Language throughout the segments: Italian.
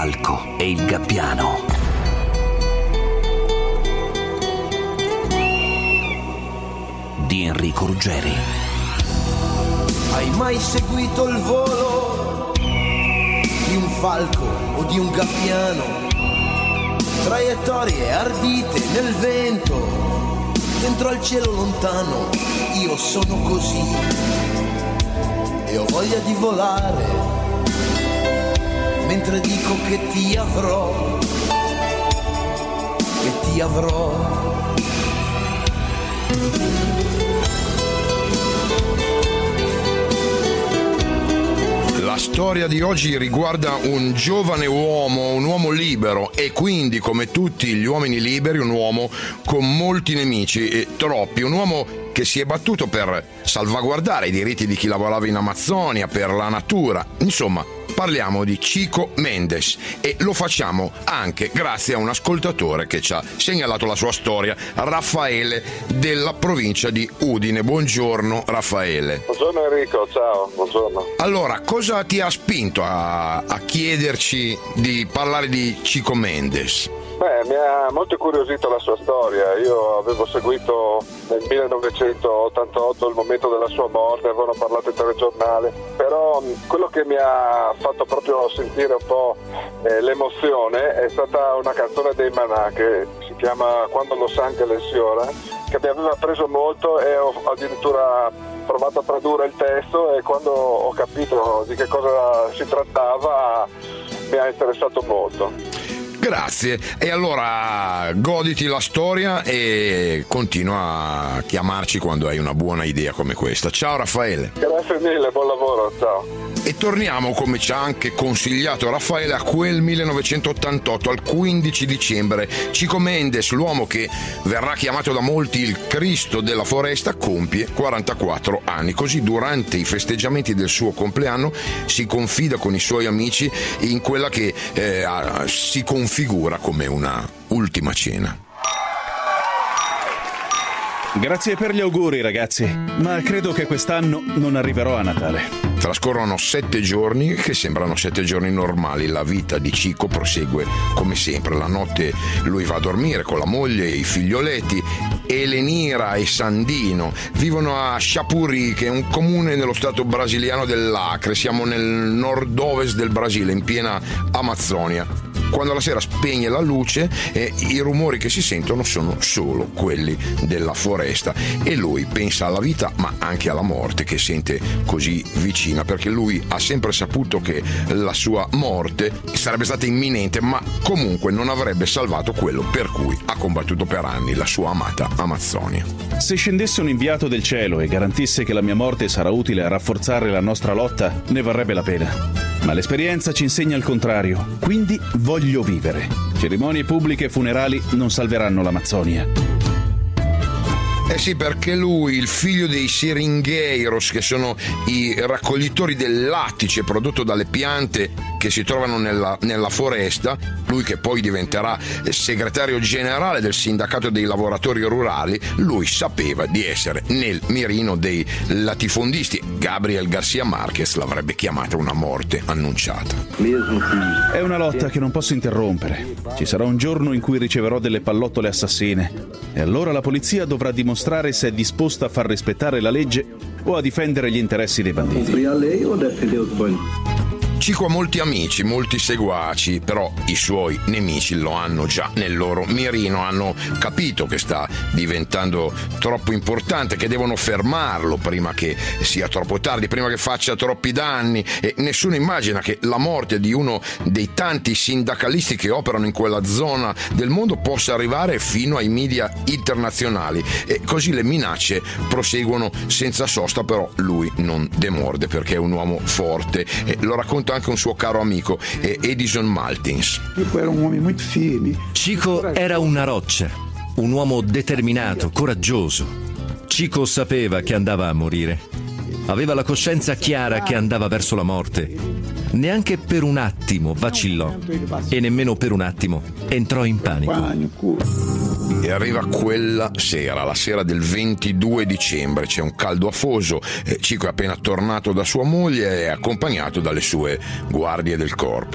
falco e il gabbiano. Di Enrico Ruggeri. Hai mai seguito il volo di un falco o di un gabbiano? Traiettorie ardite nel vento, dentro al cielo lontano. Io sono così e ho voglia di volare, mentre dico che ti avrò, che ti avrò. La storia di oggi riguarda un giovane uomo, un uomo libero e quindi, come tutti gli uomini liberi, un uomo con molti nemici, e troppi, un uomo che si è battuto per salvaguardare i diritti di chi lavorava in Amazzonia, per la natura, insomma. Parliamo di Chico Mendes e lo facciamo anche grazie a un ascoltatore che ci ha segnalato la sua storia, Raffaele della provincia di Udine. Buongiorno Raffaele. Buongiorno Enrico, ciao, buongiorno. Allora, cosa ti ha spinto a chiederci di parlare di Chico Mendes? Beh, mi ha molto incuriosito la sua storia. Io avevo seguito nel 1988 il momento della sua morte, avevano parlato in telegiornale, però quello che mi ha fatto proprio sentire un po' l'emozione è stata una canzone dei Manà che si chiama Quando Los Angeles Llora, che mi aveva preso molto e ho addirittura provato a tradurre il testo, e quando ho capito di che cosa si trattava mi ha interessato molto. Grazie, e allora goditi la storia e continua a chiamarci quando hai una buona idea come questa. Ciao Raffaele. Grazie mille, buon lavoro, ciao. E torniamo, come ci ha anche consigliato Raffaele, a quel 1988, al 15 dicembre. Chico Mendes, l'uomo che verrà chiamato da molti il Cristo della foresta, compie 44 anni. Così durante i festeggiamenti del suo compleanno si confida con i suoi amici in quella che si configura come una ultima cena. Grazie per gli auguri ragazzi, ma credo che quest'anno non arriverò a Natale. Trascorrono 7 giorni che sembrano 7 giorni normali. La vita di Chico prosegue come sempre. La notte lui va a dormire con la moglie e i figlioletti. Elenira e Sandino vivono a Chapuri, che è un comune nello stato brasiliano dell'Acre. Siamo nel nord-ovest del Brasile, in piena Amazzonia. Quando la sera spegne la luce, i rumori che si sentono sono solo quelli della foresta, e lui pensa alla vita ma anche alla morte che sente così vicina, perché lui ha sempre saputo che la sua morte sarebbe stata imminente, ma comunque non avrebbe salvato quello per cui ha combattuto per anni, la sua amata Amazzonia. Se scendesse un inviato del cielo e garantisse che la mia morte sarà utile a rafforzare la nostra lotta, ne varrebbe la pena. Ma l'esperienza ci insegna il contrario, quindi voglio vivere. Cerimonie pubbliche e funerali non salveranno l'Amazzonia. Eh sì, perché lui, il figlio dei seringueiros, che sono i raccoglitori del lattice prodotto dalle piante che si trovano nella foresta, lui che poi diventerà segretario generale del sindacato dei lavoratori rurali, lui sapeva di essere nel mirino dei latifondisti. Gabriel Garcia Marquez l'avrebbe chiamata una morte annunciata. È una lotta che non posso interrompere. Ci sarà un giorno in cui riceverò delle pallottole assassine, e allora la polizia dovrà dimostrare se è disposta a far rispettare la legge o a difendere gli interessi dei banditi. Chico ha molti amici, molti seguaci, però i suoi nemici lo hanno già nel loro mirino, hanno capito che sta diventando troppo importante, che devono fermarlo prima che sia troppo tardi, prima che faccia troppi danni, e nessuno immagina che la morte di uno dei tanti sindacalisti che operano in quella zona del mondo possa arrivare fino ai media internazionali, e così le minacce proseguono senza sosta, però lui non demorde perché è un uomo forte, e lo racconta anche un suo caro amico, Edison Maltins. Chico era una roccia, un uomo determinato, coraggioso. Chico sapeva che andava a morire. Aveva la coscienza chiara che andava verso la morte. Neanche per un attimo vacillò, e nemmeno per un attimo entrò in panico. E arriva quella sera, la sera del 22 dicembre, c'è un caldo afoso, Chico è appena tornato da sua moglie e è accompagnato dalle sue guardie del corpo.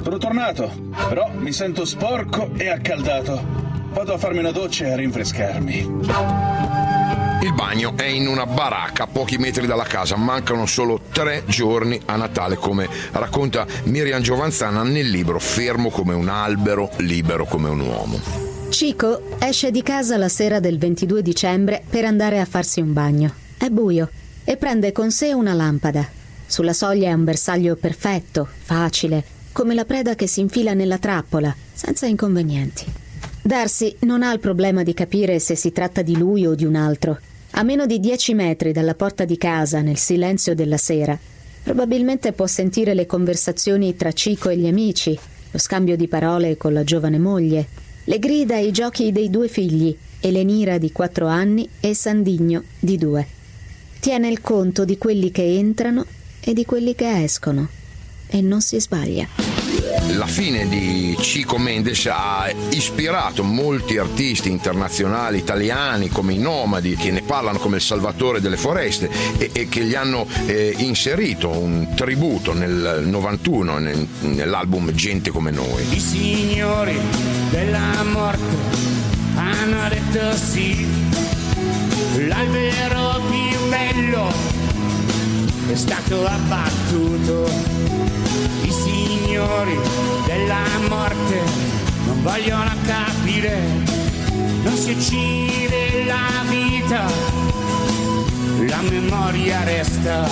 Sono tornato, però mi sento sporco e accaldato. Vado a farmi una doccia e a rinfrescarmi. Il bagno è in una baracca a pochi metri dalla casa. Mancano solo 3 giorni a Natale, come racconta Miriam Giovanzana nel libro Fermo come un albero, libero come un uomo. Chico esce di casa la sera del 22 dicembre per andare a farsi un bagno. È buio e prende con sé una lampada. Sulla soglia è un bersaglio perfetto, facile, come la preda che si infila nella trappola, senza inconvenienti. Darcy non ha il problema di capire se si tratta di lui o di un altro. A meno di 10 metri dalla porta di casa, nel silenzio della sera, probabilmente può sentire le conversazioni tra Chico e gli amici, lo scambio di parole con la giovane moglie, le grida e i giochi dei 2 figli, Elenira di 4 anni e Sandigno di 2. Tiene il conto di quelli che entrano e di quelli che escono, e non si sbaglia. La fine di Chico Mendes ha ispirato molti artisti internazionali italiani come i Nomadi, che ne parlano come il salvatore delle foreste e che gli hanno inserito un tributo nel 91 nell'album Gente come noi. I signori della morte hanno detto sì, l'albero più bello è stato abbattuto. I signori della morte non vogliono capire, non si uccide la vita, la memoria resta.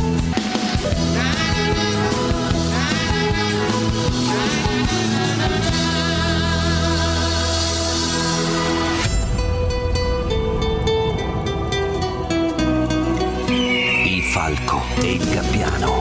Il falco e il gabbiano.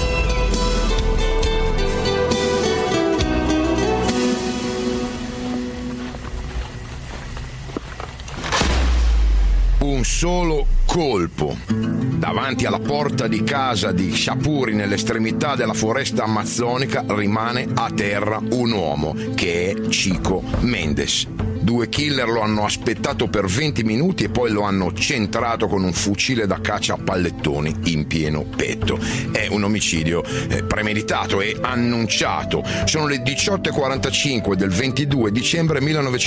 Un solo colpo. Davanti alla porta di casa di Shapuri, nell'estremità della foresta amazzonica, rimane a terra un uomo, che è Chico Mendes. 2 killer lo hanno aspettato per 20 minuti e poi lo hanno centrato con un fucile da caccia a pallettoni in pieno petto. È un omicidio premeditato e annunciato. Sono le 18:45 del 22 dicembre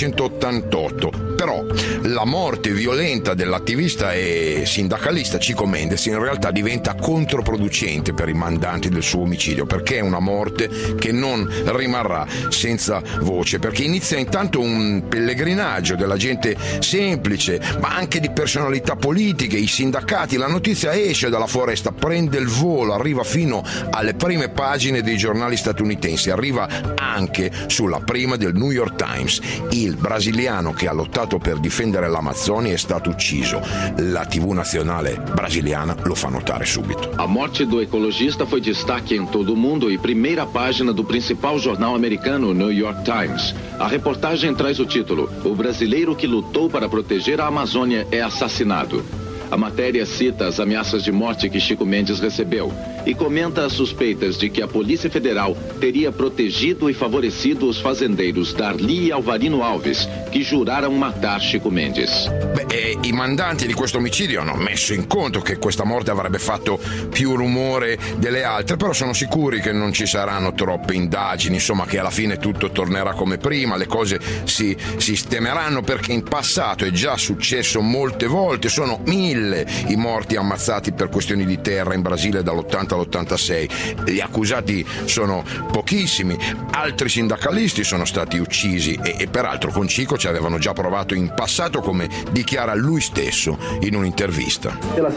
1988. Però la morte violenta dell'attivista e sindacalista Chico Mendes in realtà diventa controproducente per i mandanti del suo omicidio, perché è una morte che non rimarrà senza voce, perché inizia intanto un pellegrinaggio della gente semplice, ma anche di personalità politiche, i sindacati. La notizia esce dalla foresta, prende il volo, arriva fino alle prime pagine dei giornali statunitensi, arriva anche sulla prima del New York Times. Il brasiliano che ha lottato per difendere l'Amazzonia è stato ucciso. La TV nazionale brasiliana lo fa notare subito. A morte do ecologista foi destaque em todo o mundo e primeira página do principal jornal americano, New York Times. A reportagem traz o título: O brasileiro que lutou para proteger a Amazônia é assassinado. A matéria cita as ameaças de morte que Chico Mendes recebeu e comenta as suspeitas de que a Polícia Federal teria protegido e favorecido os fazendeiros Darli e Alvarino Alves, che giurarono matar Chico Mendes. I mandanti di questo omicidio hanno messo in conto che questa morte avrebbe fatto più rumore delle altre, però sono sicuri che non ci saranno troppe indagini, insomma, che alla fine tutto tornerà come prima, le cose si sistemeranno, perché in passato è già successo molte volte. Sono 1000 i morti ammazzati per questioni di terra in Brasile dall'80 all'86. Gli accusati sono pochissimi, altri sindacalisti sono stati uccisi e peraltro con Chico ci avevano già provato in passato, come dichiara lui stesso in un'intervista.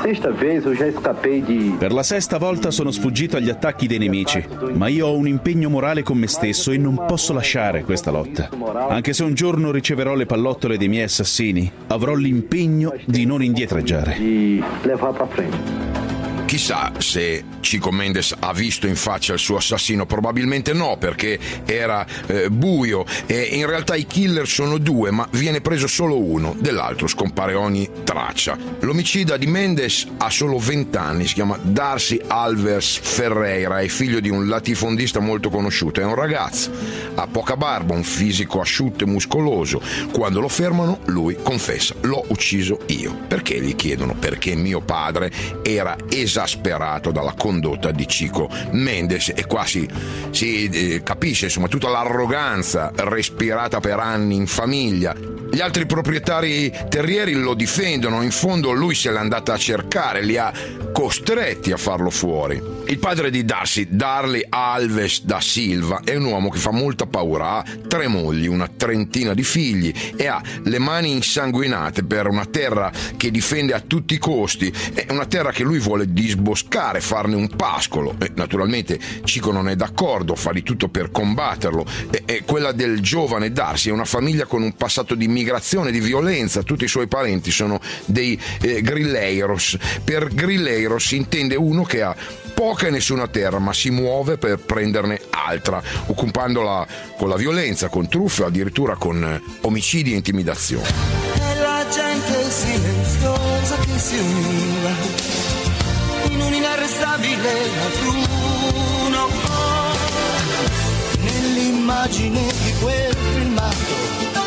Per la 6ª volta sono sfuggito agli attacchi dei nemici, ma io ho un impegno morale con me stesso e non posso lasciare questa lotta. Anche se un giorno riceverò le pallottole dei miei assassini, avrò l'impegno di non indietreggiare. Chissà se Chico Mendes ha visto in faccia il suo assassino, probabilmente no, perché era buio e in realtà i killer sono 2, ma viene preso solo uno, dell'altro scompare ogni traccia. L'omicida di Mendes ha solo 20 anni, si chiama Darcy Alves Ferreira, è figlio di un latifondista molto conosciuto, è un ragazzo, ha poca barba, un fisico asciutto e muscoloso. Quando lo fermano lui confessa: l'ho ucciso io. Perché gli chiedono? Perché mio padre era esattamente esasperato dalla condotta di Chico Mendes, e qua si capisce insomma tutta l'arroganza respirata per anni in famiglia. Gli altri proprietari terrieri lo difendono, in fondo lui se l'è andata a cercare, li ha costretti a farlo fuori. Il padre di Darcy, Darley Alves da Silva, è un uomo che fa molta paura, ha 3 mogli, una trentina di figli e ha le mani insanguinate per una terra che difende a tutti i costi. È una terra che lui vuole disboscare, farne un pascolo, e naturalmente Chico non è d'accordo, fa di tutto per combatterlo. E quella del giovane Darcy è una famiglia con un passato di migrazione, di violenza, tutti i suoi parenti sono dei grilleros. Per grilleros si intende uno che ha poca e nessuna terra, ma si muove per prenderne altra, occupandola con la violenza, con truffe, addirittura con omicidi e intimidazioni. E la gente silenziosa che si univa in un inarrestabile bruno, nell'immagine di quel filmato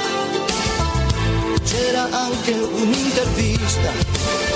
c'era anche un'intervista.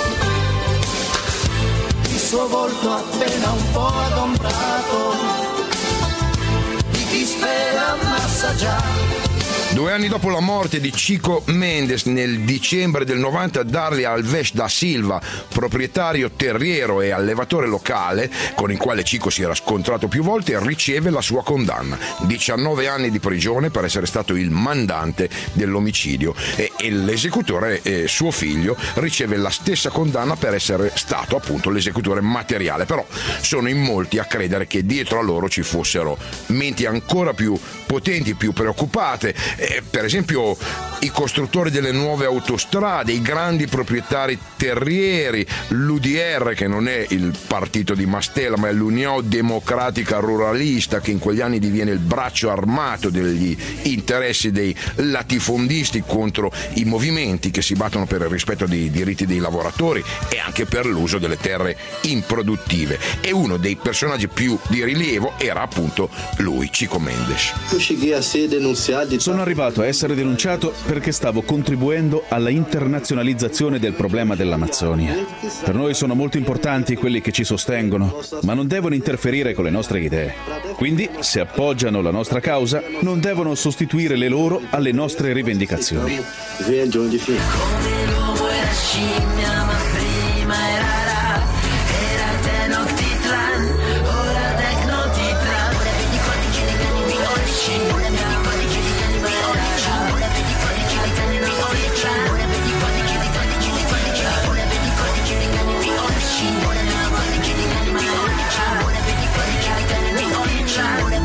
Il suo volto appena un po' adombrato, di chi spera massaggiare. 2 anni dopo la morte di Chico Mendes, nel dicembre del 90, Darley Alves da Silva, proprietario terriero e allevatore locale, con il quale Chico si era scontrato più volte, riceve la sua condanna. 19 anni di prigione per essere stato il mandante dell'omicidio, e l'esecutore, suo figlio, riceve la stessa condanna per essere stato appunto l'esecutore materiale. Però sono in molti a credere che dietro a loro ci fossero menti ancora più potenti, più preoccupate. Per esempio i costruttori delle nuove autostrade, i grandi proprietari terrieri, l'UDR, che non è il partito di Mastella ma è l'Unione Democratica Ruralista, che in quegli anni diviene il braccio armato degli interessi dei latifondisti contro i movimenti che si battono per il rispetto dei diritti dei lavoratori e anche per l'uso delle terre improduttive. E uno dei personaggi più di rilievo era appunto lui, Chico Mendes. Sono arrivato a essere denunciato perché stavo contribuendo alla internazionalizzazione del problema dell'Amazzonia. Per noi sono molto importanti quelli che ci sostengono, ma non devono interferire con le nostre idee. Quindi, se appoggiano la nostra causa, non devono sostituire le loro alle nostre rivendicazioni. Come l'uomo e la scimmia, ma prima era Ra, era Tenochtitlan, ora Tecnotitlan. Ora vedi codici di cani bionici, ora vedi codici di cani bionici, ora vedi codici di cani bionici, ora vedi codici di codici di codici, ora vedi codici di cani bionici, ora vedi codici di cani bionici, ora vedi codici di cani bionici,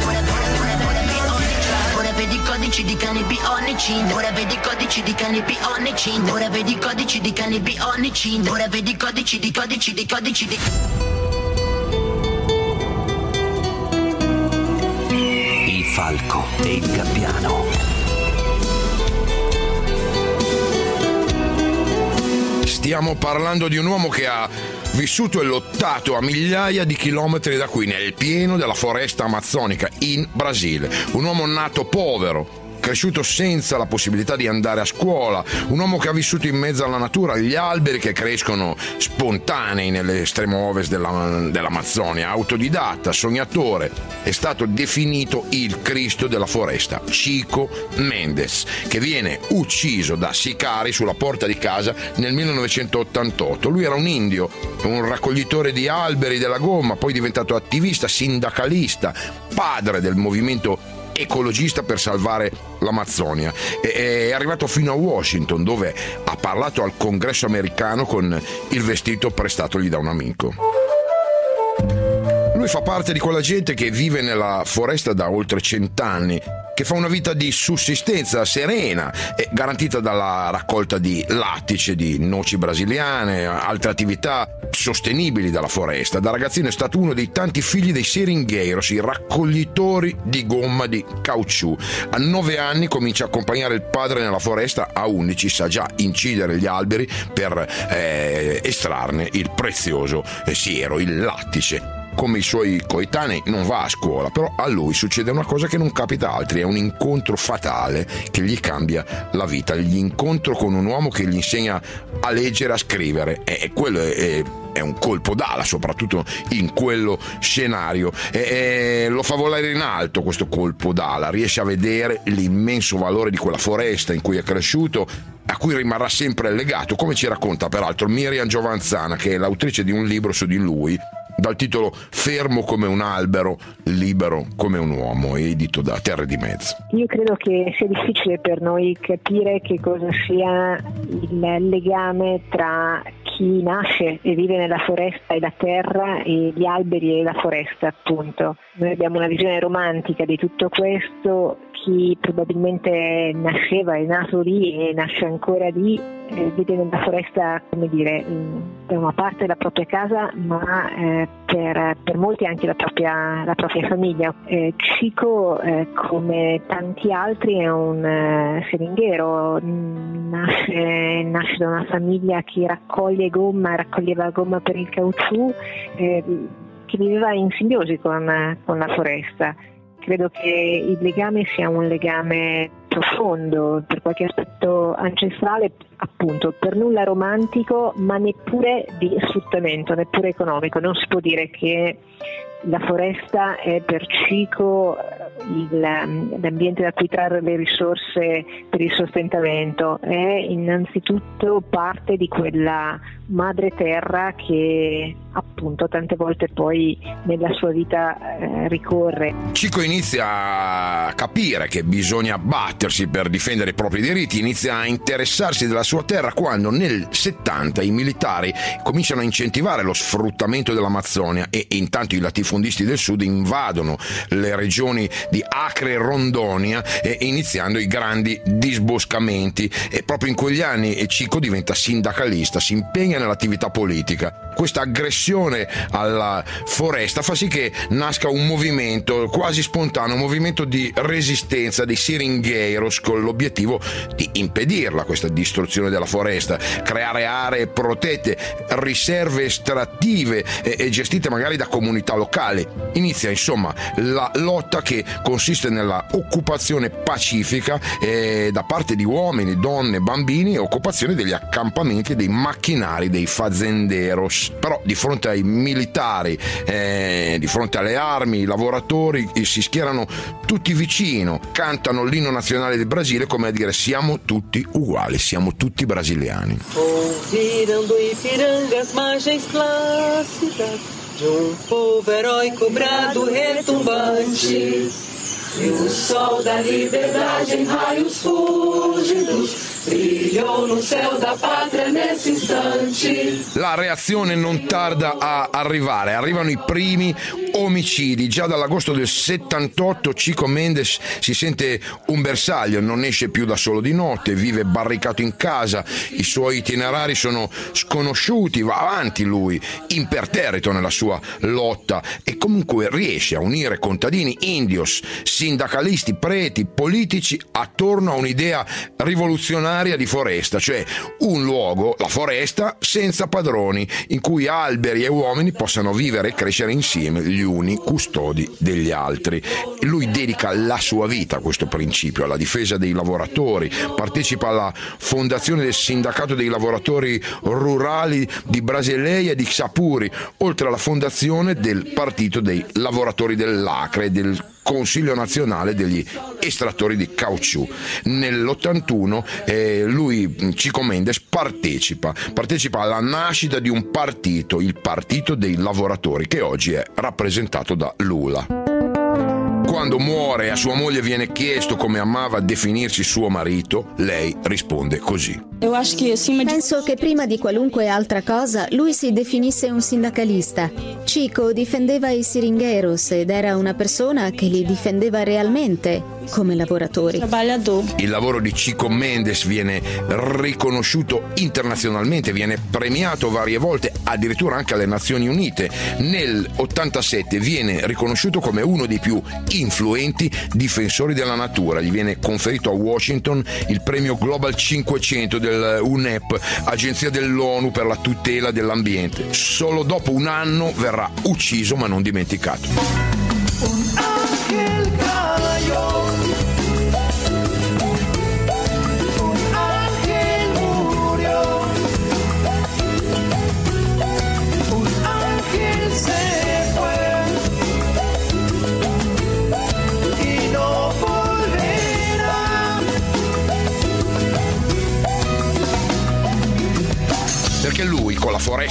ora vedi codici di cani bionici, ora vedi codici di cani bionici, ora vedi codici di cani bionici, ora vedi codici di codici di codici di. Il falco e il gabbiano. Stiamo parlando di un uomo che ha vissuto e lottato a migliaia di chilometri da qui, nel pieno della foresta amazzonica in Brasile. Un uomo nato povero, cresciuto senza la possibilità di andare a scuola, un uomo che ha vissuto in mezzo alla natura, agli alberi che crescono spontanei nell'estremo ovest dell'Amazzonia, autodidatta, sognatore. È stato definito il Cristo della foresta, Chico Mendes, che viene ucciso da sicari sulla porta di casa nel 1988. Lui era un indio, un raccoglitore di alberi della gomma, poi diventato attivista, sindacalista, padre del movimento ecologista per salvare l'Amazzonia. È arrivato fino a Washington, dove ha parlato al Congresso americano con il vestito prestatogli da un amico. Lui fa parte di quella gente che vive nella foresta da oltre 100 anni, che fa una vita di sussistenza serena e garantita dalla raccolta di lattice, di noci brasiliane, altre attività sostenibili dalla foresta. Da ragazzino è stato uno dei tanti figli dei seringheiros, i raccoglitori di gomma di caucciù. A 9 anni comincia a accompagnare il padre nella foresta, a 11 sa già incidere gli alberi per estrarne il prezioso siero, il lattice. Come i suoi coetanei non va a scuola, però a lui succede una cosa che non capita a altri, è un incontro fatale che gli cambia la vita, l'incontro con un uomo che gli insegna a leggere, a scrivere, e quello è è un colpo d'ala, soprattutto in quello scenario. Lo fa volare in alto questo colpo d'ala, riesce a vedere l'immenso valore di quella foresta in cui è cresciuto, a cui rimarrà sempre legato, come ci racconta peraltro Miriam Giovanzana, che è l'autrice di un libro su di lui, dal titolo Fermo come un albero, libero come un uomo, edito da Terre di Mezzo. Io credo che sia difficile per noi capire che cosa sia il legame tra chi nasce e vive nella foresta e la terra e gli alberi e la foresta, appunto. Noi abbiamo una visione romantica di tutto questo. Chi probabilmente nasceva, è nato lì e nasce ancora lì, vede nella foresta, come dire, da una parte la propria casa, ma per molti anche la propria famiglia. Cico, come tanti altri, è un seringhero, nasce da una famiglia che raccoglieva gomma per il caucciù, che viveva in simbiosi con la foresta. Credo che il legame sia un legame profondo, per qualche aspetto ancestrale, appunto, per nulla romantico, ma neppure di sfruttamento, neppure economico. Non si può dire che la foresta è per Cico l'ambiente da cui trarre le risorse per il sostentamento, è innanzitutto parte di quella madre terra che appunto tante volte poi nella sua vita ricorre. Cico inizia a capire che bisogna battersi per difendere i propri diritti, inizia a interessarsi della sua terra quando nel 70 i militari cominciano a incentivare lo sfruttamento dell'Amazzonia e intanto i latifondisti del sud invadono le regioni di Acre e Rondonia, iniziando i grandi disboscamenti, e proprio in quegli anni Cico diventa sindacalista, si impegna nell'attività politica. Questa aggressione alla foresta fa sì che nasca un movimento quasi spontaneo, un movimento di resistenza dei seringheiros, con l'obiettivo di impedirla questa distruzione della foresta, creare aree protette, riserve estrattive e gestite magari da comunità locali. Inizia insomma la lotta, che consiste nella occupazione pacifica da parte di uomini, donne, bambini, e occupazione degli accampamenti e dei macchinari dei fazenderos. Però di fronte ai militari, di fronte alle armi, i lavoratori si schierano tutti vicino, cantano l'inno nazionale del Brasile, come a dire: siamo tutti uguali, siamo tutti brasiliani. Ouviram do Ipiranga as margens plácidas de povo heróico brado retumbante, e o sol da liberdade em raios fúlgidos brilhou no céu da pátria nesse istante. La reazione non tarda a arrivare, arrivano i primi omicidi. Già dall'agosto del 78 Chico Mendes si sente un bersaglio, non esce più da solo di notte, vive barricato in casa, i suoi itinerari sono sconosciuti, va avanti lui imperterrito nella sua lotta e comunque riesce a unire contadini, indios, sindacalisti, preti, politici attorno a un'idea rivoluzionaria di foresta, cioè un luogo, la foresta, senza padroni, in cui alberi e uomini possano vivere e crescere insieme, gli uni custodi degli altri. Lui dedica la sua vita a questo principio, alla difesa dei lavoratori, partecipa alla fondazione del sindacato dei lavoratori rurali di Brasileia e di Xapuri, oltre alla fondazione del partito dei lavoratori dell'Acre e del Consiglio nazionale degli estrattori di caucciù. Nell'81 lui, Chico Mendes, partecipa alla nascita di un partito, il Partito dei Lavoratori, che oggi è rappresentato da Lula. Quando muore, a sua moglie viene chiesto come amava definirsi suo marito, lei risponde così: penso che prima di qualunque altra cosa lui si definisse un sindacalista. Chico difendeva i seringueiros ed era una persona che li difendeva realmente come lavoratori. Il lavoro di Chico Mendes viene riconosciuto internazionalmente, viene premiato varie volte, addirittura anche alle Nazioni Unite. Nel 87 viene riconosciuto come uno dei più influenti difensori della natura. Gli viene conferito a Washington il premio Global 500 del UNEP, agenzia dell'ONU per la tutela dell'ambiente. Solo dopo un anno verrà ucciso, ma non dimenticato.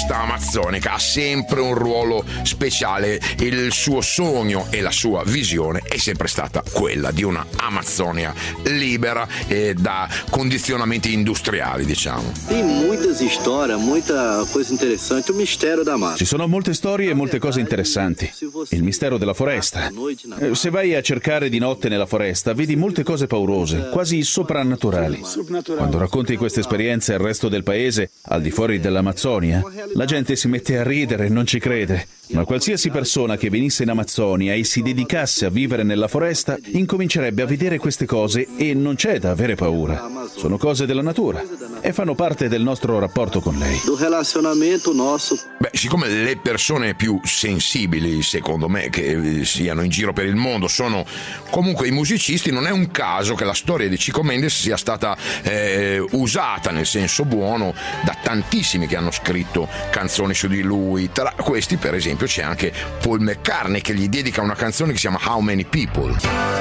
foresta amazzonica ha sempre un ruolo speciale. Il suo sogno e la sua visione è sempre stata quella di una Amazzonia libera da condizionamenti industriali, diciamo. Tem muitas histórias, muita coisa interessante, o mistero da mata. Ci sono molte storie e molte cose interessanti. Il mistero della foresta. Se vai a cercare di notte nella foresta, vedi molte cose paurose, quasi soprannaturali. Quando racconti queste esperienze al resto del paese, al di fuori dell'Amazzonia, la gente si mette a ridere e non ci crede. Ma qualsiasi persona che venisse in Amazzonia e si dedicasse a vivere nella foresta, incomincerebbe a vedere queste cose e non c'è da avere paura. Sono cose della natura e fanno parte del nostro rapporto con lei. Do relacionamento nosso. Beh, siccome le persone più sensibili, secondo me, che siano in giro per il mondo sono comunque i musicisti, non è un caso che la storia di Chico Mendes sia stata usata nel senso buono da tantissimi che hanno scritto canzoni su di lui. Tra questi, per esempio, c'è anche Paul McCartney che gli dedica una canzone che si chiama How Many People.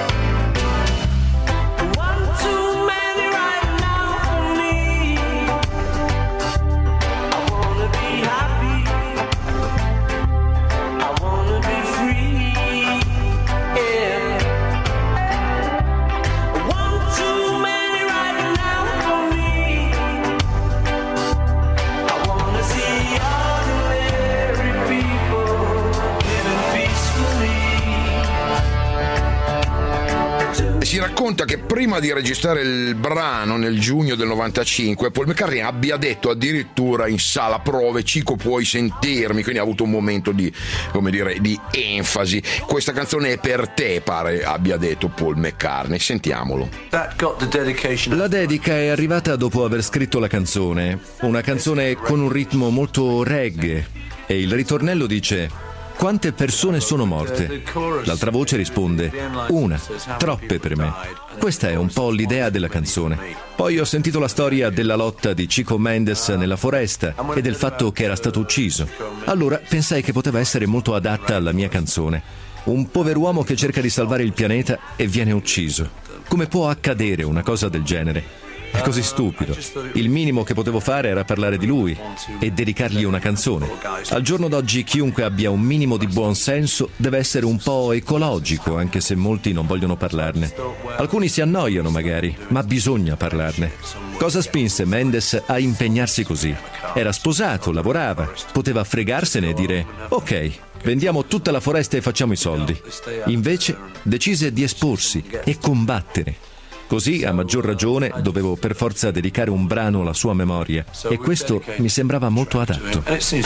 Si racconta che prima di registrare il brano nel giugno del 95 Paul McCartney abbia detto addirittura in sala prove: Chico, puoi sentirmi? Quindi ha avuto un momento di, come dire, di enfasi. Questa canzone è per te, pare abbia detto Paul McCartney. Sentiamolo. La dedica è arrivata dopo aver scritto la canzone, una canzone con un ritmo molto reggae, e il ritornello dice: quante persone sono morte? L'altra voce risponde: una, troppe per me. Questa è un po' l'idea della canzone. Poi ho sentito la storia della lotta di Chico Mendes nella foresta e del fatto che era stato ucciso. Allora pensai che poteva essere molto adatta alla mia canzone. Un pover'uomo che cerca di salvare il pianeta e viene ucciso. Come può accadere una cosa del genere? È così stupido. Il minimo che potevo fare era parlare di lui e dedicargli una canzone. Al giorno d'oggi chiunque abbia un minimo di buon senso deve essere un po' ecologico, anche se molti non vogliono parlarne. Alcuni si annoiano magari, ma bisogna parlarne. Cosa spinse Mendes a impegnarsi così? Era sposato, lavorava, poteva fregarsene e dire: ok, vendiamo tutta la foresta e facciamo i soldi. Invece decise di esporsi e combattere. Così, a maggior ragione, dovevo per forza dedicare un brano alla sua memoria, e questo mi sembrava molto adatto.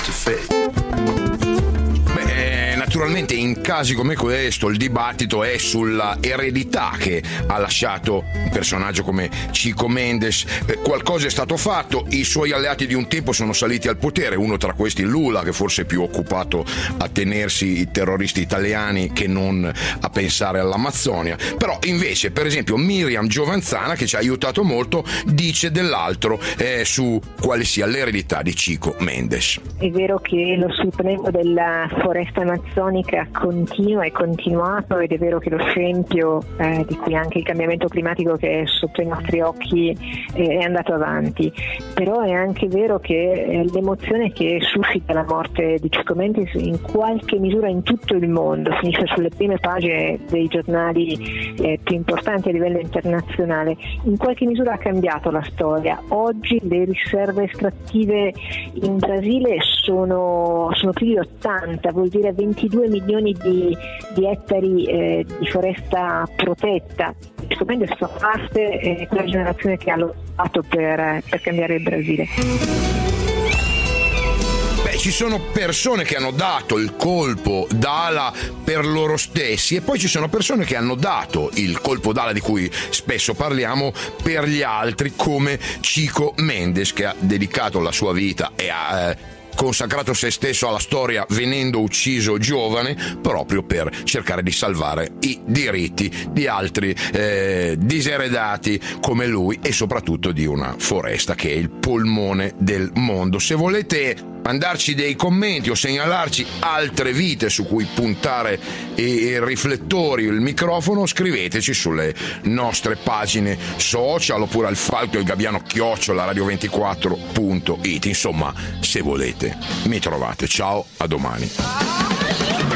Naturalmente in casi come questo il dibattito è sulla eredità che ha lasciato un personaggio come Chico Mendes. Qualcosa è stato fatto, i suoi alleati di un tempo sono saliti al potere, uno tra questi Lula, che forse è più occupato a tenersi i terroristi italiani che non a pensare all'Amazzonia. Però invece, per esempio, Miriam Giovanzana, che ci ha aiutato molto, dice dell'altro su quale sia l'eredità di Chico Mendes. È vero che lo sfruttamento della foresta amazzonica continua e continuato, ed è vero che lo scempio, di cui anche il cambiamento climatico che è sotto i nostri occhi, è andato avanti. Però è anche vero che l'emozione che suscita la morte di Chico Mendes in qualche misura in tutto il mondo, finisce sulle prime pagine dei giornali più importanti a livello internazionale, in qualche misura ha cambiato la storia. Oggi le riserve estrattive in Brasile sono più di 80, vuol dire 22 milioni di ettari di foresta protetta. Chico Mendes fa parte quella generazione che ha lottato per cambiare il Brasile. Ci sono persone che hanno dato il colpo d'ala per loro stessi, e poi ci sono persone che hanno dato il colpo d'ala di cui spesso parliamo per gli altri, come Chico Mendes, che ha dedicato la sua vita e ha consacrato se stesso alla storia venendo ucciso giovane proprio per cercare di salvare i diritti di altri diseredati come lui, e soprattutto di una foresta che è il polmone del mondo. Se volete mandarci dei commenti o segnalarci altre vite su cui puntare i riflettori, il microfono, scriveteci sulle nostre pagine social oppure al Falco e il Gabbiano @radio24.it. Insomma, se volete mi trovate. Ciao, a domani.